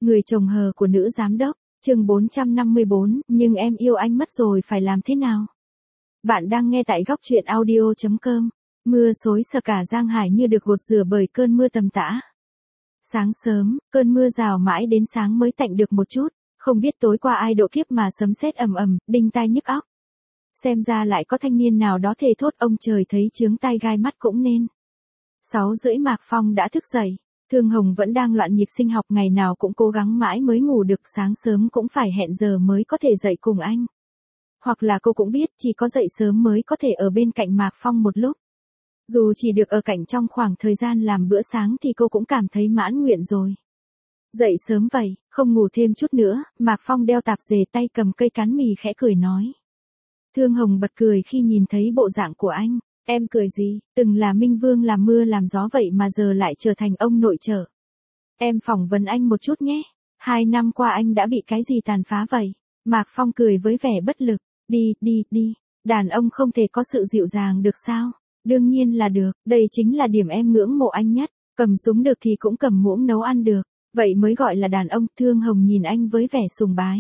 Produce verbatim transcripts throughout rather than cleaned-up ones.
Người chồng hờ của nữ giám đốc, chương bốn trăm năm mươi bốn, nhưng em yêu anh mất rồi phải làm thế nào? Bạn đang nghe tại góc truyện audio chấm com. Mưa xối xả cả Giang Hải như được gột rửa bởi cơn mưa tầm tã. Sáng sớm, cơn mưa rào mãi đến sáng mới tạnh được một chút, không biết tối qua ai độ kiếp mà sấm sét ầm ầm, đinh tai nhức óc. Xem ra lại có thanh niên nào đó thề thốt ông trời thấy chướng tai gai mắt cũng nên. Sáu rưỡi Mạc Phong đã thức dậy. Thương Hồng vẫn đang loạn nhịp sinh học, ngày nào cũng cố gắng mãi mới ngủ được, sáng sớm cũng phải hẹn giờ mới có thể dậy cùng anh. Hoặc là cô cũng biết chỉ có dậy sớm mới có thể ở bên cạnh Mạc Phong một lúc. Dù chỉ được ở cạnh trong khoảng thời gian làm bữa sáng thì cô cũng cảm thấy mãn nguyện rồi. Dậy sớm vậy, không ngủ thêm chút nữa, Mạc Phong đeo tạp dề, tay cầm cây cán mì khẽ cười nói. Thương Hồng bật cười khi nhìn thấy bộ dạng của anh. Em cười gì, từng là minh vương làm mưa làm gió vậy mà giờ lại trở thành ông nội trợ. Em phỏng vấn anh một chút nhé. Hai năm qua anh đã bị cái gì tàn phá vậy? Mạc Phong cười với vẻ bất lực. Đi, đi, đi. Đàn ông không thể có sự dịu dàng được sao? Đương nhiên là được, đây chính là điểm em ngưỡng mộ anh nhất. Cầm súng được thì cũng cầm muỗng nấu ăn được. Vậy mới gọi là đàn ông. Thương Hồng nhìn anh với vẻ sùng bái.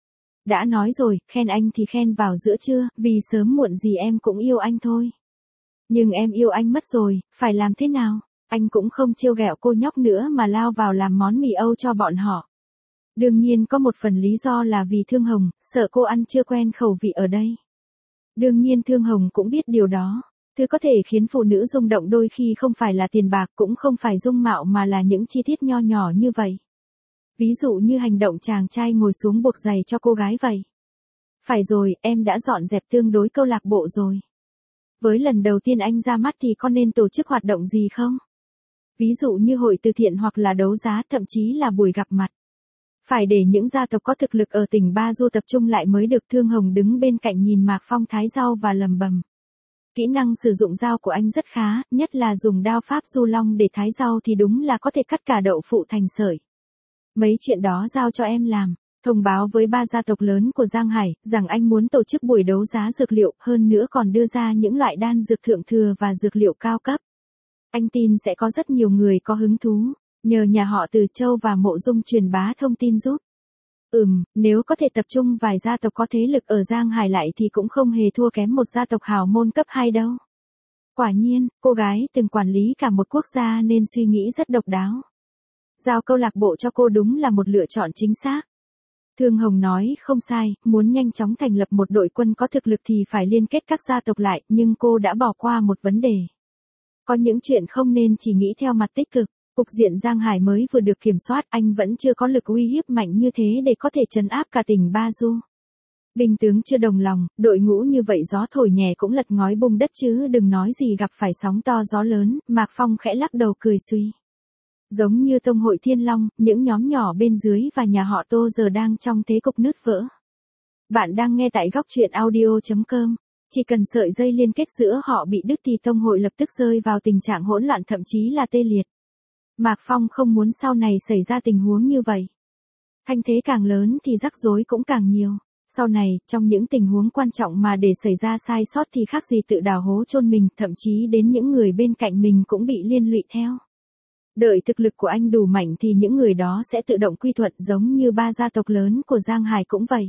Đã nói rồi, khen anh thì khen vào giữa trưa, vì sớm muộn gì em cũng yêu anh thôi. Nhưng em yêu anh mất rồi, phải làm thế nào? Anh cũng không trêu ghẹo cô nhóc nữa mà lao vào làm món mì Âu cho bọn họ. Đương nhiên có một phần lý do là vì Thương Hồng, sợ cô ăn chưa quen khẩu vị ở đây. Đương nhiên Thương Hồng cũng biết điều đó. Thứ có thể khiến phụ nữ rung động đôi khi không phải là tiền bạc, cũng không phải dung mạo mà là những chi tiết nho nhỏ như vậy. Ví dụ như hành động chàng trai ngồi xuống buộc giày cho cô gái vậy. Phải rồi, em đã dọn dẹp tương đối câu lạc bộ rồi. Với lần đầu tiên anh ra mắt thì có nên tổ chức hoạt động gì không? Ví dụ như hội từ thiện hoặc là đấu giá, thậm chí là buổi gặp mặt. Phải để những gia tộc có thực lực ở tỉnh Ba Du tập trung lại mới được. Thương Hồng đứng bên cạnh nhìn Mạc Phong thái rau và lầm bầm. Kỹ năng sử dụng dao của anh rất khá, nhất là dùng đao pháp du long để thái rau thì đúng là có thể cắt cả đậu phụ thành sợi. Mấy chuyện đó giao cho em làm. Thông báo với ba gia tộc lớn của Giang Hải, rằng anh muốn tổ chức buổi đấu giá dược liệu, hơn nữa còn đưa ra những loại đan dược thượng thừa và dược liệu cao cấp. Anh tin sẽ có rất nhiều người có hứng thú, nhờ nhà họ Từ Châu và Mộ Dung truyền bá thông tin giúp. Ừm, nếu có thể tập trung vài gia tộc có thế lực ở Giang Hải lại thì cũng không hề thua kém một gia tộc hào môn cấp hai đâu. Quả nhiên, cô gái từng quản lý cả một quốc gia nên suy nghĩ rất độc đáo. Giao câu lạc bộ cho cô đúng là một lựa chọn chính xác. Thương Hồng nói không sai, muốn nhanh chóng thành lập một đội quân có thực lực thì phải liên kết các gia tộc lại, nhưng cô đã bỏ qua một vấn đề. Có những chuyện không nên chỉ nghĩ theo mặt tích cực. Cục diện Giang Hải mới vừa được kiểm soát, anh vẫn chưa có lực uy hiếp mạnh như thế để có thể trấn áp cả tỉnh Ba Du. Binh tướng chưa đồng lòng, đội ngũ như vậy gió thổi nhẹ cũng lật ngói bung đất chứ đừng nói gì gặp phải sóng to gió lớn. Mạc Phong khẽ lắc đầu cười suy. Giống như Tông hội Thiên Long, những nhóm nhỏ bên dưới và nhà họ Tô giờ đang trong thế cục nứt vỡ. Bạn đang nghe tại góc truyện audio chấm com. Chỉ cần sợi dây liên kết giữa họ bị đứt thì Tông hội lập tức rơi vào tình trạng hỗn loạn, thậm chí là tê liệt. Mạc Phong không muốn sau này xảy ra tình huống như vậy. Thanh thế càng lớn thì rắc rối cũng càng nhiều. Sau này, trong những tình huống quan trọng mà để xảy ra sai sót thì khác gì tự đào hố chôn mình, thậm chí đến những người bên cạnh mình cũng bị liên lụy theo. Đợi thực lực của anh đủ mạnh thì những người đó sẽ tự động quy thuận, giống như ba gia tộc lớn của Giang Hải cũng vậy.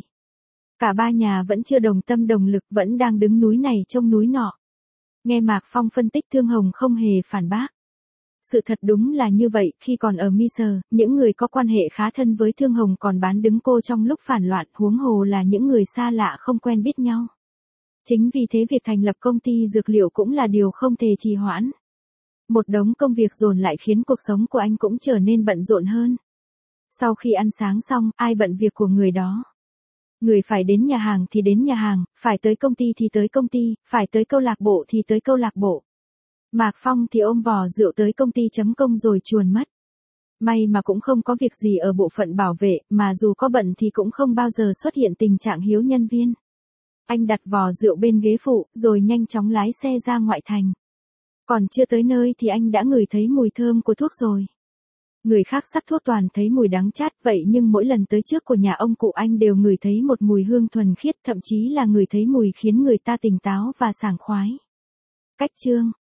Cả ba nhà vẫn chưa đồng tâm đồng lực, vẫn đang đứng núi này trông núi nọ. Nghe Mạc Phong phân tích, Thương Hồng không hề phản bác. Sự thật đúng là như vậy, khi còn ở Mysore, những người có quan hệ khá thân với Thương Hồng còn bán đứng cô trong lúc phản loạn, huống hồ là những người xa lạ không quen biết nhau. Chính vì thế việc thành lập công ty dược liệu cũng là điều không thể trì hoãn. Một đống công việc dồn lại khiến cuộc sống của anh cũng trở nên bận rộn hơn. Sau khi ăn sáng xong, ai bận việc của người đó. Người phải đến nhà hàng thì đến nhà hàng, phải tới công ty thì tới công ty, phải tới câu lạc bộ thì tới câu lạc bộ. Mạc Phong thì ôm vò rượu tới công ty chấm công rồi chuồn mất. May mà cũng không có việc gì ở bộ phận bảo vệ, mà dù có bận thì cũng không bao giờ xuất hiện tình trạng hiếu nhân viên. Anh đặt vò rượu bên ghế phụ, rồi nhanh chóng lái xe ra ngoại thành. Còn chưa tới nơi thì anh đã ngửi thấy mùi thơm của thuốc rồi. Người khác sắc thuốc toàn thấy mùi đắng chát vậy, nhưng mỗi lần tới trước của nhà ông cụ anh đều ngửi thấy một mùi hương thuần khiết, thậm chí là ngửi thấy mùi khiến người ta tỉnh táo và sảng khoái. Cách chương